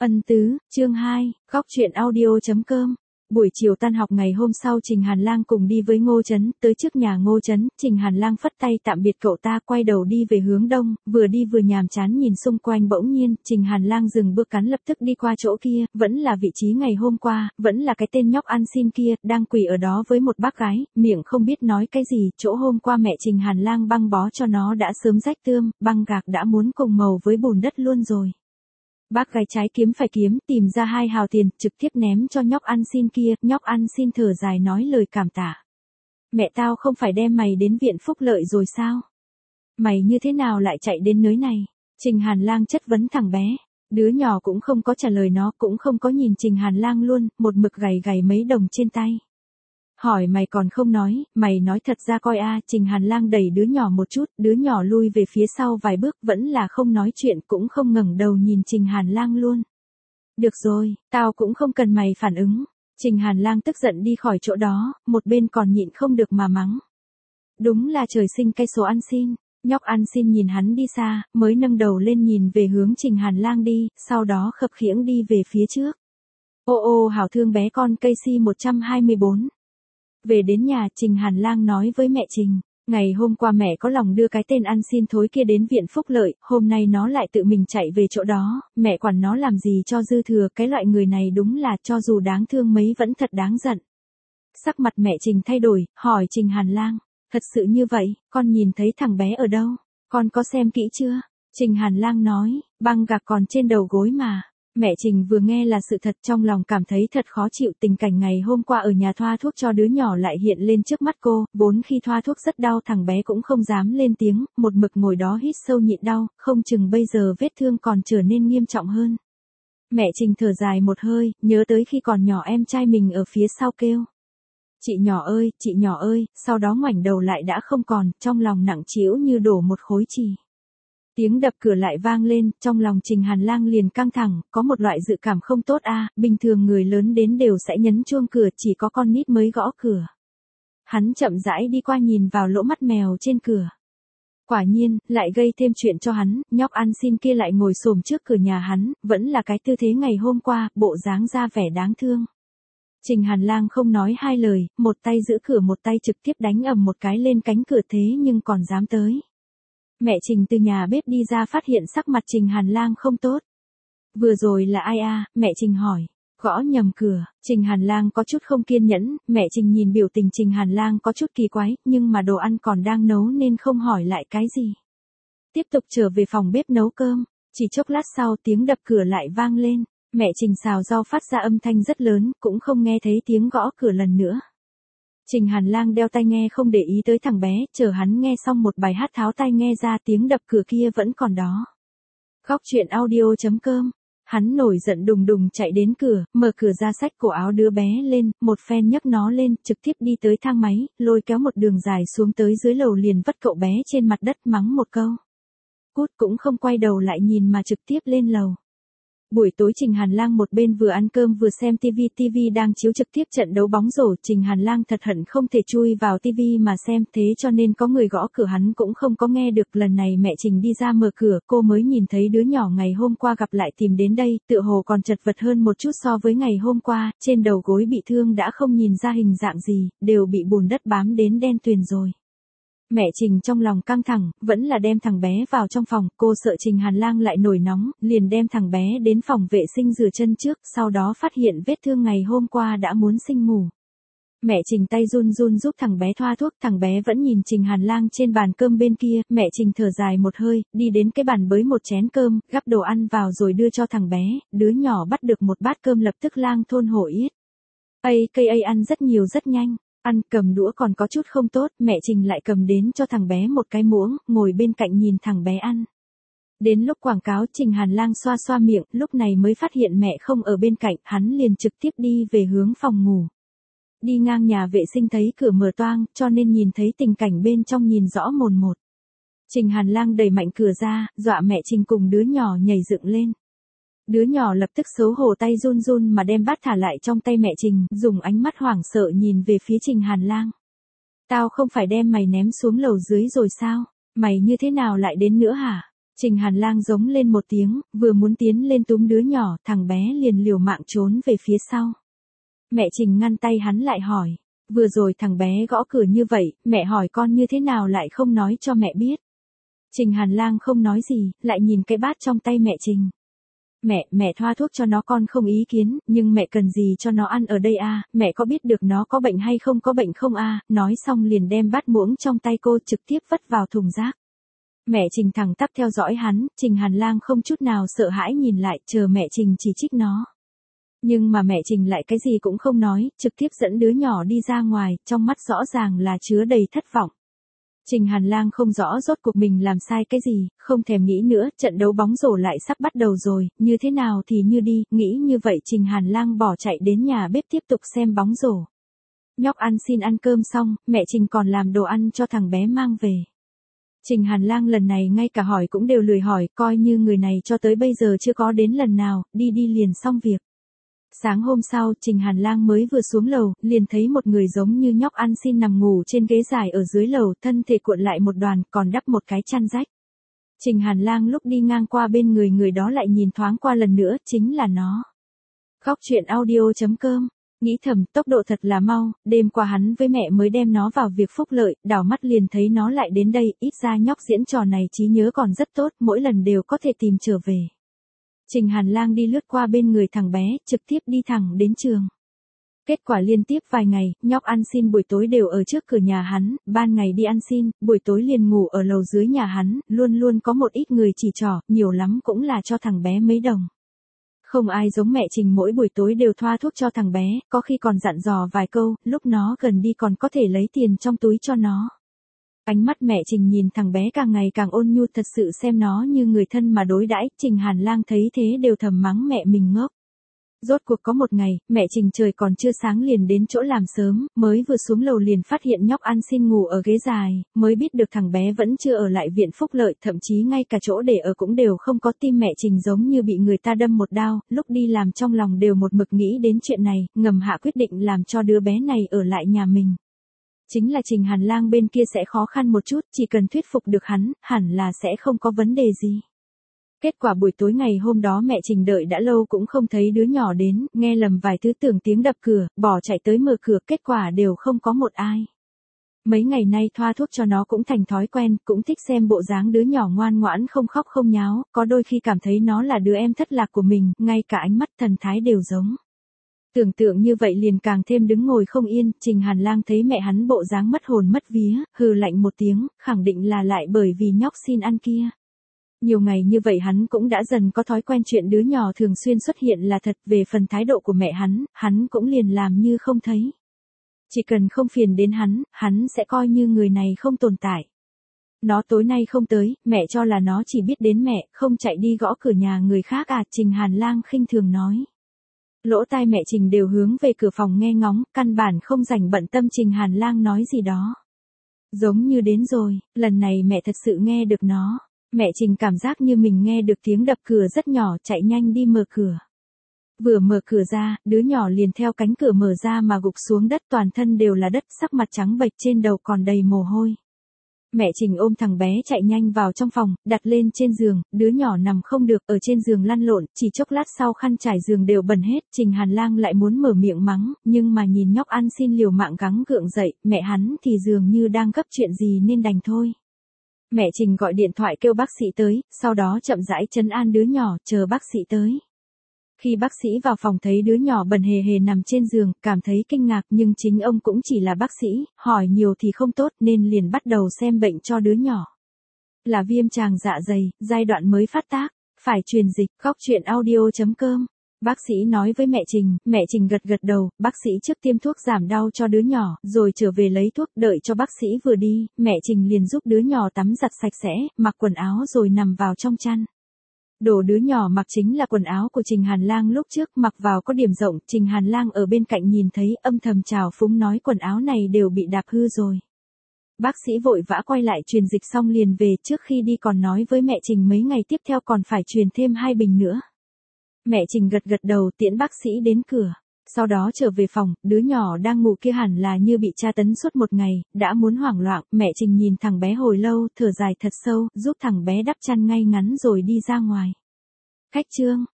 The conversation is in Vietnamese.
Ân tứ, chương 2, góc truyện audio.com. Buổi chiều tan học ngày hôm sau Trình Hàn Lang cùng đi với Ngô Chấn, tới trước nhà Ngô Chấn, Trình Hàn Lang phất tay tạm biệt cậu ta quay đầu đi về hướng đông, vừa đi vừa nhàm chán nhìn xung quanh bỗng nhiên, Trình Hàn Lang dừng bước cắn lập tức đi qua chỗ kia, vẫn là vị trí ngày hôm qua, vẫn là cái tên nhóc ăn xin kia, đang quỳ ở đó với một bác gái, miệng không biết nói cái gì, chỗ hôm qua mẹ Trình Hàn Lang băng bó cho nó đã sớm rách tươm, băng gạc đã muốn cùng màu với bùn đất luôn rồi. Bác gái trái kiếm phải kiếm, tìm ra 2 hào tiền, trực tiếp ném cho nhóc ăn xin kia, nhóc ăn xin thở dài nói lời cảm tạ. Mẹ tao không phải đem mày đến viện phúc lợi rồi sao? Mày như thế nào lại chạy đến nơi này? Trình Hàn Lang chất vấn thằng bé. Đứa nhỏ cũng không có trả lời nó, cũng không có nhìn Trình Hàn Lang luôn, một mực gầy gầy mấy đồng trên tay. Hỏi mày còn không nói, mày nói thật ra coi a. Trình Hàn Lang đẩy đứa nhỏ một chút, đứa nhỏ lui về phía sau vài bước, vẫn là không nói chuyện, cũng không ngẩng đầu nhìn Trình Hàn Lang luôn. Được rồi, tao cũng không cần mày phản ứng. Trình Hàn Lang tức giận đi khỏi chỗ đó, một bên còn nhịn không được mà mắng. Đúng là trời sinh cái số ăn xin. Nhóc ăn xin nhìn hắn đi xa, mới nâng đầu lên nhìn về hướng Trình Hàn Lang đi, sau đó khập khiễng đi về phía trước. Ô ô hảo thương bé con Casey 124. Về đến nhà, Trình Hàn Lang nói với mẹ Trình, ngày hôm qua mẹ có lòng đưa cái tên ăn xin thối kia đến viện phúc lợi, hôm nay nó lại tự mình chạy về chỗ đó, mẹ quản nó làm gì cho dư thừa, cái loại người này đúng là cho dù đáng thương mấy vẫn thật đáng giận. Sắc mặt mẹ Trình thay đổi, hỏi Trình Hàn Lang, thật sự như vậy, con nhìn thấy thằng bé ở đâu, con có xem kỹ chưa? Trình Hàn Lang nói, băng gạc còn trên đầu gối mà. Mẹ Trình vừa nghe là sự thật trong lòng cảm thấy thật khó chịu, tình cảnh ngày hôm qua ở nhà thoa thuốc cho đứa nhỏ lại hiện lên trước mắt cô, vốn khi thoa thuốc rất đau thằng bé cũng không dám lên tiếng, một mực ngồi đó hít sâu nhịn đau, không chừng bây giờ vết thương còn trở nên nghiêm trọng hơn. Mẹ Trình thở dài một hơi, nhớ tới khi còn nhỏ em trai mình ở phía sau kêu. Chị nhỏ ơi, sau đó ngoảnh đầu lại đã không còn, trong lòng nặng trĩu như đổ một khối chì. Tiếng đập cửa lại vang lên, trong lòng Trình Hàn Lang liền căng thẳng, có một loại dự cảm không tốt a. Bình thường người lớn đến đều sẽ nhấn chuông cửa, chỉ có con nít mới gõ cửa. Hắn chậm rãi đi qua nhìn vào lỗ mắt mèo trên cửa. Quả nhiên, lại gây thêm chuyện cho hắn, nhóc ăn xin kia lại ngồi xổm trước cửa nhà hắn, vẫn là cái tư thế ngày hôm qua, bộ dáng ra vẻ đáng thương. Trình Hàn Lang không nói hai lời, một tay giữ cửa một tay trực tiếp đánh ầm một cái lên cánh cửa thế nhưng còn dám tới. Mẹ Trình từ nhà bếp đi ra phát hiện sắc mặt Trình Hàn Lang không tốt. Vừa rồi là ai a? Mẹ Trình hỏi. Gõ nhầm cửa, Trình Hàn Lang có chút không kiên nhẫn, mẹ Trình nhìn biểu tình Trình Hàn Lang có chút kỳ quái, nhưng mà đồ ăn còn đang nấu nên không hỏi lại cái gì. Tiếp tục trở về phòng bếp nấu cơm, chỉ chốc lát sau tiếng đập cửa lại vang lên, mẹ Trình xào rau phát ra âm thanh rất lớn, cũng không nghe thấy tiếng gõ cửa lần nữa. Trình Hàn Lang đeo tai nghe không để ý tới thằng bé, chờ hắn nghe xong một bài hát tháo tai nghe ra tiếng đập cửa kia vẫn còn đó. Góc truyện audio.com. Hắn nổi giận đùng đùng chạy đến cửa, mở cửa ra xách cổ áo đứa bé lên, một phen nhấc nó lên, trực tiếp đi tới thang máy, lôi kéo một đường dài xuống tới dưới lầu liền vất cậu bé trên mặt đất mắng một câu. Cút cũng không quay đầu lại nhìn mà trực tiếp lên lầu. Buổi tối Trình Hàn Lang một bên vừa ăn cơm vừa xem TV đang chiếu trực tiếp trận đấu bóng rổ, Trình Hàn Lang thật hận không thể chui vào TV mà xem, thế cho nên có người gõ cửa hắn cũng không có nghe được, lần này mẹ Trình đi ra mở cửa, cô mới nhìn thấy đứa nhỏ ngày hôm qua gặp lại tìm đến đây, tựa hồ còn chật vật hơn một chút so với ngày hôm qua, trên đầu gối bị thương đã không nhìn ra hình dạng gì, đều bị bùn đất bám đến đen tuyền rồi. Mẹ Trình trong lòng căng thẳng, vẫn là đem thằng bé vào trong phòng, cô sợ Trình Hàn Lang lại nổi nóng, liền đem thằng bé đến phòng vệ sinh rửa chân trước, sau đó phát hiện vết thương ngày hôm qua đã muốn sinh mủ. Mẹ Trình tay run run giúp thằng bé thoa thuốc, thằng bé vẫn nhìn Trình Hàn Lang trên bàn cơm bên kia, mẹ Trình thở dài một hơi, đi đến cái bàn bới một chén cơm, gắp đồ ăn vào rồi đưa cho thằng bé, đứa nhỏ bắt được một bát cơm lập tức lang thôn hổ yết. Cây ăn rất nhiều rất nhanh. Ăn cầm đũa còn có chút không tốt, mẹ Trình lại cầm đến cho thằng bé một cái muỗng, ngồi bên cạnh nhìn thằng bé ăn. Đến lúc quảng cáo Trình Hàn Lang xoa xoa miệng, lúc này mới phát hiện mẹ không ở bên cạnh, hắn liền trực tiếp đi về hướng phòng ngủ. Đi ngang nhà vệ sinh thấy cửa mở toang, cho nên nhìn thấy tình cảnh bên trong nhìn rõ mồn một. Trình Hàn Lang đẩy mạnh cửa ra, dọa mẹ Trình cùng đứa nhỏ nhảy dựng lên. Đứa nhỏ lập tức xấu hổ tay run run mà đem bát thả lại trong tay mẹ Trình, dùng ánh mắt hoảng sợ nhìn về phía Trình Hàn Lang. Tao không phải đem mày ném xuống lầu dưới rồi sao? Mày như thế nào lại đến nữa hả? Trình Hàn Lang giống lên một tiếng, vừa muốn tiến lên túm đứa nhỏ, thằng bé liền liều mạng trốn về phía sau. Mẹ Trình ngăn tay hắn lại hỏi. Vừa rồi thằng bé gõ cửa như vậy, mẹ hỏi con như thế nào lại không nói cho mẹ biết. Trình Hàn Lang không nói gì, lại nhìn cái bát trong tay mẹ Trình. Mẹ thoa thuốc cho nó con không ý kiến, nhưng mẹ cần gì cho nó ăn ở đây a? Mẹ có biết được nó có bệnh hay không có bệnh không a? Nói xong liền đem bát muỗng trong tay cô trực tiếp vứt vào thùng rác. Mẹ Trình thẳng tắp theo dõi hắn, Trình Hàn Lang không chút nào sợ hãi nhìn lại, chờ mẹ Trình chỉ trích nó. Nhưng mà mẹ Trình lại cái gì cũng không nói, trực tiếp dẫn đứa nhỏ đi ra ngoài, trong mắt rõ ràng là chứa đầy thất vọng. Trình Hàn Lang không rõ rốt cuộc mình làm sai cái gì, không thèm nghĩ nữa, trận đấu bóng rổ lại sắp bắt đầu rồi, như thế nào thì như đi, nghĩ như vậy Trình Hàn Lang bỏ chạy đến nhà bếp tiếp tục xem bóng rổ. Nhóc ăn xin ăn cơm xong, mẹ Trình còn làm đồ ăn cho thằng bé mang về. Trình Hàn Lang lần này ngay cả hỏi cũng đều lười hỏi, coi như người này cho tới bây giờ chưa có đến lần nào, đi liền xong việc. Sáng hôm sau, Trình Hàn Lang mới vừa xuống lầu, liền thấy một người giống như nhóc ăn xin nằm ngủ trên ghế dài ở dưới lầu, thân thể cuộn lại một đoàn, còn đắp một cái chăn rách. Trình Hàn Lang lúc đi ngang qua bên người đó lại nhìn thoáng qua lần nữa, chính là nó. Khóc chuyện audio.com, nghĩ thầm, tốc độ thật là mau, đêm qua hắn với mẹ mới đem nó vào việc phúc lợi, đảo mắt liền thấy nó lại đến đây, ít ra nhóc diễn trò này trí nhớ còn rất tốt, mỗi lần đều có thể tìm trở về. Trình Hàn Lang đi lướt qua bên người thằng bé, trực tiếp đi thẳng đến trường. Kết quả liên tiếp vài ngày, nhóc ăn xin buổi tối đều ở trước cửa nhà hắn, ban ngày đi ăn xin, buổi tối liền ngủ ở lầu dưới nhà hắn, luôn luôn có một ít người chỉ trỏ, nhiều lắm cũng là cho thằng bé mấy đồng. Không ai giống mẹ Trình mỗi buổi tối đều thoa thuốc cho thằng bé, có khi còn dặn dò vài câu, lúc nó gần đi còn có thể lấy tiền trong túi cho nó. Ánh mắt mẹ Trình nhìn thằng bé càng ngày càng ôn nhu, thật sự xem nó như người thân mà đối đãi. Trình Hàn Lang thấy thế đều thầm mắng mẹ mình ngốc. Rốt cuộc có một ngày, mẹ Trình trời còn chưa sáng liền đến chỗ làm sớm, mới vừa xuống lầu liền phát hiện nhóc ăn xin ngủ ở ghế dài, mới biết được thằng bé vẫn chưa ở lại viện phúc lợi, thậm chí ngay cả chỗ để ở cũng đều không có. Tim mẹ Trình giống như bị người ta đâm một đao, lúc đi làm trong lòng đều một mực nghĩ đến chuyện này, ngầm hạ quyết định làm cho đứa bé này ở lại nhà mình. Chính là Trình Hàn Lang bên kia sẽ khó khăn một chút, chỉ cần thuyết phục được hắn, hẳn là sẽ không có vấn đề gì. Kết quả buổi tối ngày hôm đó mẹ Trình đợi đã lâu cũng không thấy đứa nhỏ đến, nghe lầm vài thứ tưởng tiếng đập cửa, bỏ chạy tới mở cửa, kết quả đều không có một ai. Mấy ngày nay thoa thuốc cho nó cũng thành thói quen, cũng thích xem bộ dáng đứa nhỏ ngoan ngoãn không khóc không nháo, có đôi khi cảm thấy nó là đứa em thất lạc của mình, ngay cả ánh mắt thần thái đều giống. Tưởng tượng như vậy liền càng thêm đứng ngồi không yên, Trình Hàn Lang thấy mẹ hắn bộ dáng mất hồn mất vía, hừ lạnh một tiếng, khẳng định là lại bởi vì nhóc xin ăn kia. Nhiều ngày như vậy hắn cũng đã dần có thói quen chuyện đứa nhỏ thường xuyên xuất hiện là thật, về phần thái độ của mẹ hắn cũng liền làm như không thấy. Chỉ cần không phiền đến hắn sẽ coi như người này không tồn tại. Nó tối nay không tới, mẹ cho là nó chỉ biết đến mẹ, không chạy đi gõ cửa nhà người khác à, Trình Hàn Lang khinh thường nói. Lỗ tai mẹ Trình đều hướng về cửa phòng nghe ngóng, căn bản không rảnh bận tâm Trình Hàn Lang nói gì đó. Giống như đến rồi, lần này mẹ thật sự nghe được nó. Mẹ Trình cảm giác như mình nghe được tiếng đập cửa rất nhỏ, chạy nhanh đi mở cửa. Vừa mở cửa ra, đứa nhỏ liền theo cánh cửa mở ra mà gục xuống đất, toàn thân đều là đất, sắc mặt trắng bệch, trên đầu còn đầy mồ hôi. Mẹ Trình ôm thằng bé chạy nhanh vào trong phòng, đặt lên trên giường, đứa nhỏ nằm không được, ở trên giường lăn lộn, chỉ chốc lát sau khăn trải giường đều bẩn hết. Trình Hàn Lang lại muốn mở miệng mắng, nhưng mà nhìn nhóc ăn xin liều mạng gắng gượng dậy, mẹ hắn thì dường như đang gấp chuyện gì nên đành thôi. Mẹ Trình gọi điện thoại kêu bác sĩ tới, sau đó chậm rãi trấn an đứa nhỏ, chờ bác sĩ tới. Khi bác sĩ vào phòng thấy đứa nhỏ bần hề hề nằm trên giường, cảm thấy kinh ngạc, nhưng chính ông cũng chỉ là bác sĩ, hỏi nhiều thì không tốt nên liền bắt đầu xem bệnh cho đứa nhỏ. Là viêm tràng dạ dày, giai đoạn mới phát tác, phải truyền dịch. Khóc chuyện audio.com. Bác sĩ nói với mẹ Trình gật đầu, bác sĩ trước tiêm thuốc giảm đau cho đứa nhỏ, rồi trở về lấy thuốc, đợi cho bác sĩ vừa đi, mẹ Trình liền giúp đứa nhỏ tắm giặt sạch sẽ, mặc quần áo rồi nằm vào trong chăn. Đồ đứa nhỏ mặc chính là quần áo của Trình Hàn Lang lúc trước, mặc vào có điểm rộng, Trình Hàn Lang ở bên cạnh nhìn thấy, âm thầm trào phúng nói quần áo này đều bị đạp hư rồi. Bác sĩ vội vã quay lại truyền dịch xong liền về, trước khi đi còn nói với mẹ Trình mấy ngày tiếp theo còn phải truyền thêm 2 bình nữa. Mẹ Trình gật đầu tiễn bác sĩ đến cửa. Sau đó trở về phòng, đứa nhỏ đang ngủ kia hẳn là như bị tra tấn suốt một ngày, đã muốn hoảng loạn, mẹ Trình nhìn thằng bé hồi lâu, thở dài thật sâu, giúp thằng bé đắp chăn ngay ngắn rồi đi ra ngoài. Khách Trương